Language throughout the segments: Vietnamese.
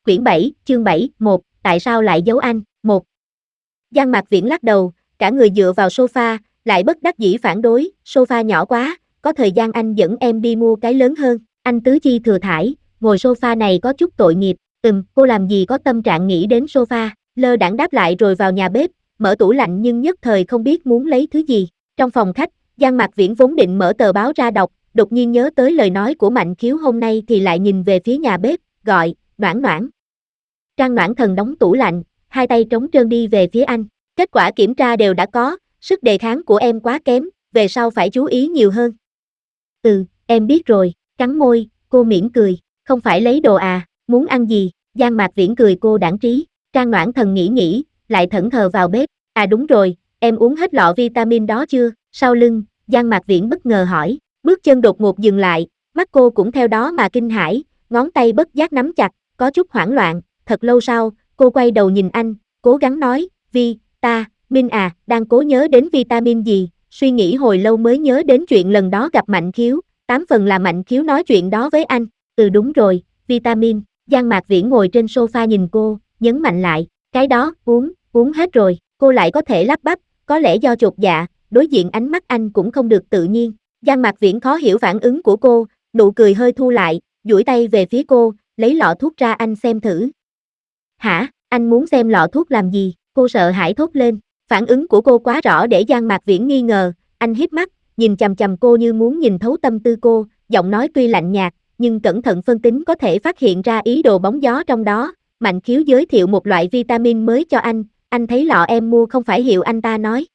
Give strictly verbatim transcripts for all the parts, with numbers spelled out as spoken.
Quyển bảy, chương bảy, một, tại sao lại giấu anh? một. Giang Mạc Viễn lắc đầu, cả người dựa vào sofa, lại bất đắc dĩ phản đối, sofa nhỏ quá, có thời gian anh dẫn em đi mua cái lớn hơn. Anh tứ chi thừa thải, ngồi sofa này có chút tội nghiệp. Ừm, cô làm gì có tâm trạng nghĩ đến sofa, lơ đãng đáp lại rồi vào nhà bếp, mở tủ lạnh nhưng nhất thời không biết muốn lấy thứ gì. Trong phòng khách, Giang Mạc Viễn vốn định mở tờ báo ra đọc, đột nhiên nhớ tới lời nói của Mạnh Khiếu hôm nay thì lại nhìn về phía nhà bếp, gọi, Noãn Noãn. Trang Noãn Thần đóng tủ lạnh, hai tay trống trơn đi về phía anh. Kết quả kiểm tra đều đã có, sức đề kháng của em quá kém, về sau phải chú ý nhiều hơn. Ừ, em biết rồi, cắn môi, cô mỉm cười, không phải lấy đồ à, muốn ăn gì? Giang Mạc Viễn cười cô đãng trí. Trang Noãn Thần nghĩ nghĩ, lại thẫn thờ vào bếp. À đúng rồi, em uống hết lọ vitamin đó chưa? Sau lưng, Giang Mạc Viễn bất ngờ hỏi, bước chân đột ngột dừng lại, mắt cô cũng theo đó mà kinh hãi, ngón tay bất giác nắm chặt, có chút hoảng loạn. Thật lâu sau, cô quay đầu nhìn anh, cố gắng nói, Vi, ta, Minh à, đang cố nhớ đến vitamin gì, suy nghĩ hồi lâu mới nhớ đến chuyện lần đó gặp Mạnh Khiếu, tám phần là Mạnh Khiếu nói chuyện đó với anh. Ừ đúng rồi, vitamin. Giang Mạc Viễn ngồi trên sofa nhìn cô, nhấn mạnh lại, cái đó, uống, uống hết rồi, cô lại có thể lắp bắp, có lẽ do chột dạ, đối diện ánh mắt anh cũng không được tự nhiên. Giang Mạc Viễn khó hiểu phản ứng của cô, nụ cười hơi thu lại, duỗi tay về phía cô, lấy lọ thuốc ra anh xem thử. Hả, anh muốn xem lọ thuốc làm gì? Cô sợ hãi thốt lên, phản ứng của cô quá rõ để Giang Mạc Viễn nghi ngờ, anh híp mắt, nhìn chằm chằm cô như muốn nhìn thấu tâm tư cô, giọng nói tuy lạnh nhạt, nhưng cẩn thận phân tính có thể phát hiện ra ý đồ bóng gió trong đó. Mạnh Khiếu giới thiệu một loại vitamin mới cho anh, anh thấy lọ em mua không phải hiệu anh ta nói.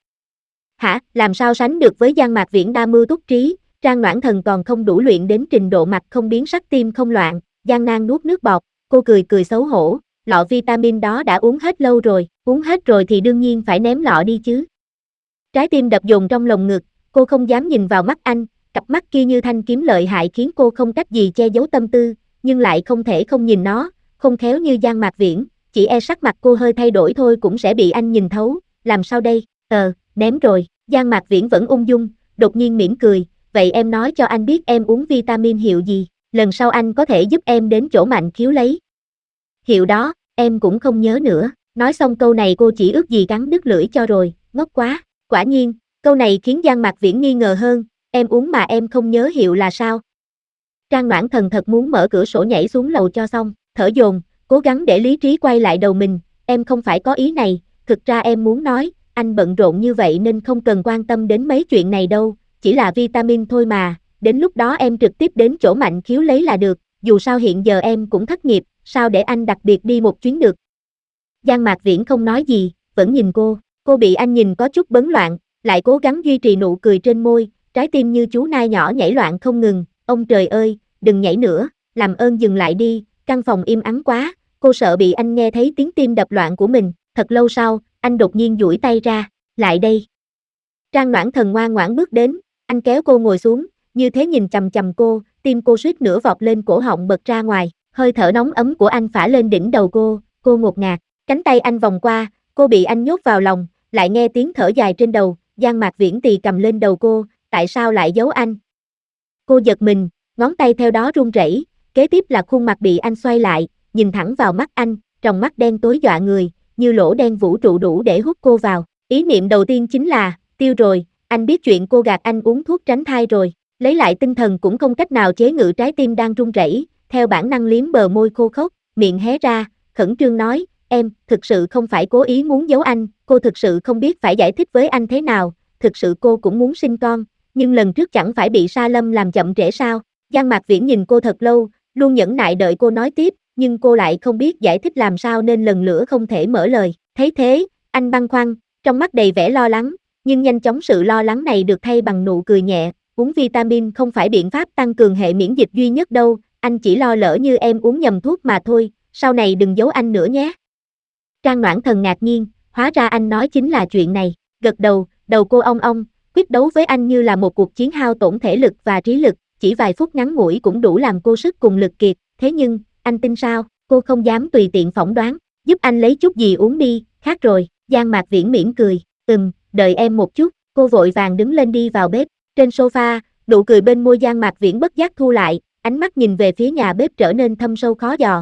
Hả, làm sao sánh được với Giang Mạc Viễn đa mưu túc trí, Trang Noãn Thần còn không đủ luyện đến trình độ mặt không biến sắc tim không loạn, gian nan nuốt nước bọt, cô cười cười xấu hổ, lọ vitamin đó đã uống hết lâu rồi, uống hết rồi thì đương nhiên phải ném lọ đi chứ. Trái tim đập dồn trong lồng ngực, cô không dám nhìn vào mắt anh, cặp mắt kia như thanh kiếm lợi hại khiến cô không cách gì che giấu tâm tư, nhưng lại không thể không nhìn nó, không khéo như Giang Mạc Viễn, chỉ e sắc mặt cô hơi thay đổi thôi cũng sẽ bị anh nhìn thấu, làm sao đây, ờ, ném rồi, Giang Mạc Viễn vẫn ung dung, đột nhiên mỉm cười, vậy em nói cho anh biết em uống vitamin hiệu gì, lần sau anh có thể giúp em đến chỗ Mạnh Khiếu lấy. Hiệu đó, em cũng không nhớ nữa, nói xong câu này cô chỉ ước gì cắn đứt lưỡi cho rồi, ngốc quá, quả nhiên, câu này khiến Giang Mạc Viễn nghi ngờ hơn, em uống mà em không nhớ hiệu là sao? Trang Noãn Thần thật muốn mở cửa sổ nhảy xuống lầu cho xong, thở dồn, cố gắng để lý trí quay lại đầu mình, em không phải có ý này, thực ra em muốn nói, anh bận rộn như vậy nên không cần quan tâm đến mấy chuyện này đâu, chỉ là vitamin thôi mà, đến lúc đó em trực tiếp đến chỗ Mạnh Khiếu lấy là được, dù sao hiện giờ em cũng thất nghiệp, sao để anh đặc biệt đi một chuyến được. Giang Mạc Viễn không nói gì, vẫn nhìn cô, cô bị anh nhìn có chút bấn loạn, lại cố gắng duy trì nụ cười trên môi, trái tim như chú nai nhỏ nhảy loạn không ngừng, ông trời ơi, đừng nhảy nữa, làm ơn dừng lại đi, căn phòng im ắng quá, cô sợ bị anh nghe thấy tiếng tim đập loạn của mình, thật lâu sau, anh đột nhiên duỗi tay ra, lại đây. Trang Noãn Thần ngoan ngoãn bước đến, anh kéo cô ngồi xuống, như thế nhìn chằm chằm cô, tim cô suýt nữa vọt lên cổ họng bật ra ngoài, hơi thở nóng ấm của anh phả lên đỉnh đầu cô, cô ngột ngạt, cánh tay anh vòng qua, cô bị anh nhốt vào lòng, lại nghe tiếng thở dài trên đầu, Giang Mạc Viễn tì cầm lên đầu cô, tại sao lại giấu anh? Cô giật mình, ngón tay theo đó run rẩy, kế tiếp là khuôn mặt bị anh xoay lại, nhìn thẳng vào mắt anh, tròng mắt đen tối dọa người, như lỗ đen vũ trụ đủ để hút cô vào, ý niệm đầu tiên chính là, tiêu rồi, anh biết chuyện cô gạt anh uống thuốc tránh thai rồi, lấy lại tinh thần cũng không cách nào chế ngự trái tim đang run rẩy, theo bản năng liếm bờ môi khô khốc, miệng hé ra, khẩn trương nói, em, thực sự không phải cố ý muốn giấu anh, cô thực sự không biết phải giải thích với anh thế nào, thực sự cô cũng muốn sinh con, nhưng lần trước chẳng phải bị Sa Lâm làm chậm trễ sao? Giang Mạc Viễn nhìn cô thật lâu, luôn nhẫn nại đợi cô nói tiếp, nhưng cô lại không biết giải thích làm sao nên lần nữa không thể mở lời, thấy thế, anh băn khoăn, trong mắt đầy vẻ lo lắng, nhưng nhanh chóng sự lo lắng này được thay bằng nụ cười nhẹ, uống vitamin không phải biện pháp tăng cường hệ miễn dịch duy nhất đâu, anh chỉ lo lỡ như em uống nhầm thuốc mà thôi, sau này đừng giấu anh nữa nhé. Trang Noãn Thần ngạc nhiên, hóa ra anh nói chính là chuyện này, gật đầu, đầu cô ong ong, quyết đấu với anh như là một cuộc chiến hao tổn thể lực và trí lực, chỉ vài phút ngắn ngủi cũng đủ làm cô sức cùng lực kiệt, thế nhưng, anh tin sao, cô không dám tùy tiện phỏng đoán, giúp anh lấy chút gì uống đi, khác rồi, Giang Mạc Viễn mỉm cười, ừm, đợi em một chút, cô vội vàng đứng lên đi vào bếp, trên sofa, nụ cười bên môi Giang Mạc Viễn bất giác thu lại, ánh mắt nhìn về phía nhà bếp trở nên thâm sâu khó dò,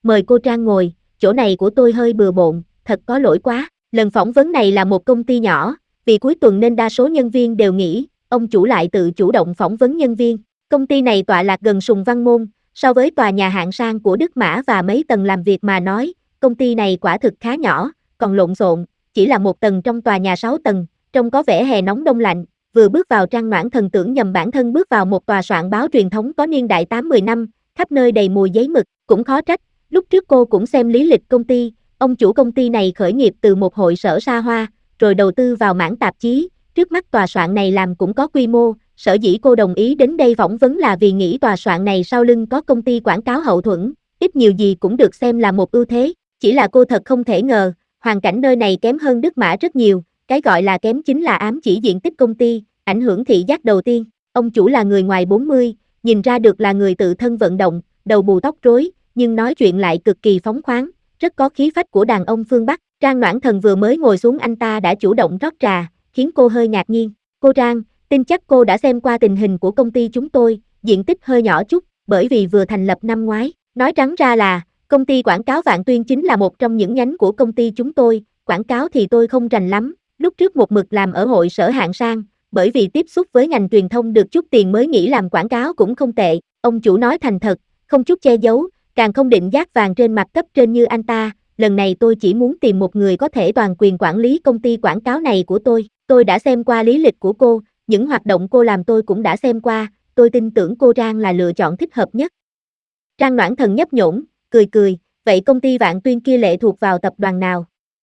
mời cô Trang ngồi, chỗ này của tôi hơi bừa bộn, thật có lỗi quá. Lần phỏng vấn này là một công ty nhỏ, vì cuối tuần nên đa số nhân viên đều nghỉ, ông chủ lại tự chủ động phỏng vấn nhân viên. Công ty này tọa lạc gần Sùng Văn Môn, so với tòa nhà hạng sang của Đức Mã và mấy tầng làm việc mà nói, công ty này quả thực khá nhỏ, còn lộn xộn, chỉ là một tầng trong tòa nhà sáu tầng, trông có vẻ hè nóng đông lạnh. Vừa bước vào Trang Noãn Thần tưởng nhầm bản thân bước vào một tòa soạn báo truyền thống có niên đại tám mươi năm, khắp nơi đầy mùi giấy mực, cũng khó trách, lúc trước cô cũng xem lý lịch công ty, ông chủ công ty này khởi nghiệp từ một hội sở xa hoa, rồi đầu tư vào mảng tạp chí, trước mắt tòa soạn này làm cũng có quy mô, sở dĩ cô đồng ý đến đây phỏng vấn là vì nghĩ tòa soạn này sau lưng có công ty quảng cáo hậu thuẫn, ít nhiều gì cũng được xem là một ưu thế, chỉ là cô thật không thể ngờ, hoàn cảnh nơi này kém hơn Đức Mã rất nhiều, cái gọi là kém chính là ám chỉ diện tích công ty, ảnh hưởng thị giác đầu tiên, ông chủ là người ngoài bốn mươi, nhìn ra được là người tự thân vận động, đầu bù tóc rối, nhưng nói chuyện lại cực kỳ phóng khoáng, rất có khí phách của đàn ông phương Bắc. Trang Noãn Thần vừa mới ngồi xuống anh ta đã chủ động rót trà, khiến cô hơi ngạc nhiên. Cô Trang, tin chắc cô đã xem qua tình hình của công ty chúng tôi, diện tích hơi nhỏ chút, bởi vì vừa thành lập năm ngoái. Nói trắng ra là, công ty quảng cáo Vạn Tuyên chính là một trong những nhánh của công ty chúng tôi, quảng cáo thì tôi không rành lắm, lúc trước một mực làm ở hội sở hạng sang, bởi vì tiếp xúc với ngành truyền thông được chút tiền mới nghĩ làm quảng cáo cũng không tệ, ông chủ nói thành thật, không chút che giấu, càng không định dát vàng trên mặt cấp trên như anh ta, lần này tôi chỉ muốn tìm một người có thể toàn quyền quản lý công ty quảng cáo này của tôi, tôi đã xem qua lý lịch của cô, những hoạt động cô làm tôi cũng đã xem qua, tôi tin tưởng cô Trang là lựa chọn thích hợp nhất. Trang Noãn Thần nhấp nhổm, cười cười, vậy công ty Vạn Tuyên kia lệ thuộc vào tập đoàn nào?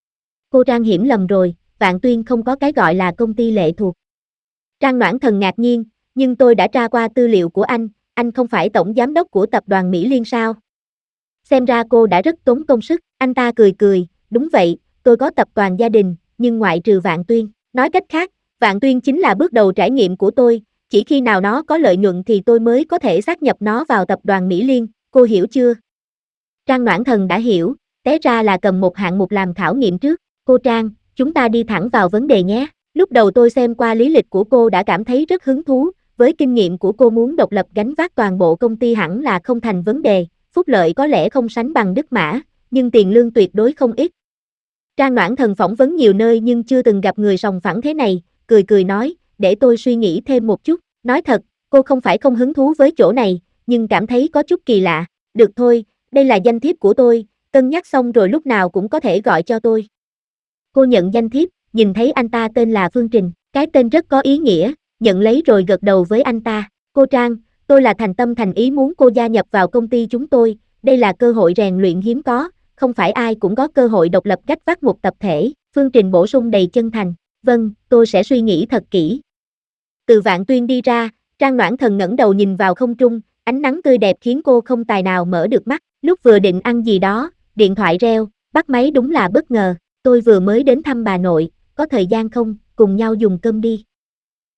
Cô Trang hiểu lầm rồi, Vạn Tuyên không có cái gọi là công ty lệ thuộc. Trang Noãn Thần ngạc nhiên, nhưng tôi đã tra qua tư liệu của anh, anh không phải tổng giám đốc của tập đoàn Mỹ Liên sao? Xem ra cô đã rất tốn công sức, anh ta cười cười, đúng vậy, tôi có tập đoàn gia đình, nhưng ngoại trừ Vạn Tuyên, nói cách khác, Vạn Tuyên chính là bước đầu trải nghiệm của tôi, chỉ khi nào nó có lợi nhuận thì tôi mới có thể xác nhập nó vào tập đoàn Mỹ Liên, cô hiểu chưa? Trang Noãn Thần đã hiểu, té ra là cầm một hạng mục làm khảo nghiệm trước, cô Trang, chúng ta đi thẳng vào vấn đề nhé. Lúc đầu tôi xem qua lý lịch của cô đã cảm thấy rất hứng thú, với kinh nghiệm của cô muốn độc lập gánh vác toàn bộ công ty hẳn là không thành vấn đề, phúc lợi có lẽ không sánh bằng Đức Mã, nhưng tiền lương tuyệt đối không ít. Trang Noãn Thần phỏng vấn nhiều nơi nhưng chưa từng gặp người sòng phẳng thế này, cười cười nói, để tôi suy nghĩ thêm một chút, nói thật, cô không phải không hứng thú với chỗ này, nhưng cảm thấy có chút kỳ lạ, được thôi, đây là danh thiếp của tôi, cân nhắc xong rồi lúc nào cũng có thể gọi cho tôi. Cô nhận danh thiếp, nhìn thấy anh ta tên là Phương Trình, cái tên rất có ý nghĩa, nhận lấy rồi gật đầu với anh ta, cô Trang, tôi là thành tâm thành ý muốn cô gia nhập vào công ty chúng tôi, đây là cơ hội rèn luyện hiếm có, không phải ai cũng có cơ hội độc lập gánh vác một tập thể, Phương Trình bổ sung đầy chân thành, vâng, tôi sẽ suy nghĩ thật kỹ. Từ Vạn Tuyên đi ra, Trang Noãn Thần ngẩng đầu nhìn vào không trung, ánh nắng tươi đẹp khiến cô không tài nào mở được mắt, lúc vừa định ăn gì đó, điện thoại reo, bắt máy đúng là bất ngờ, tôi vừa mới đến thăm bà nội, có thời gian không, cùng nhau dùng cơm đi.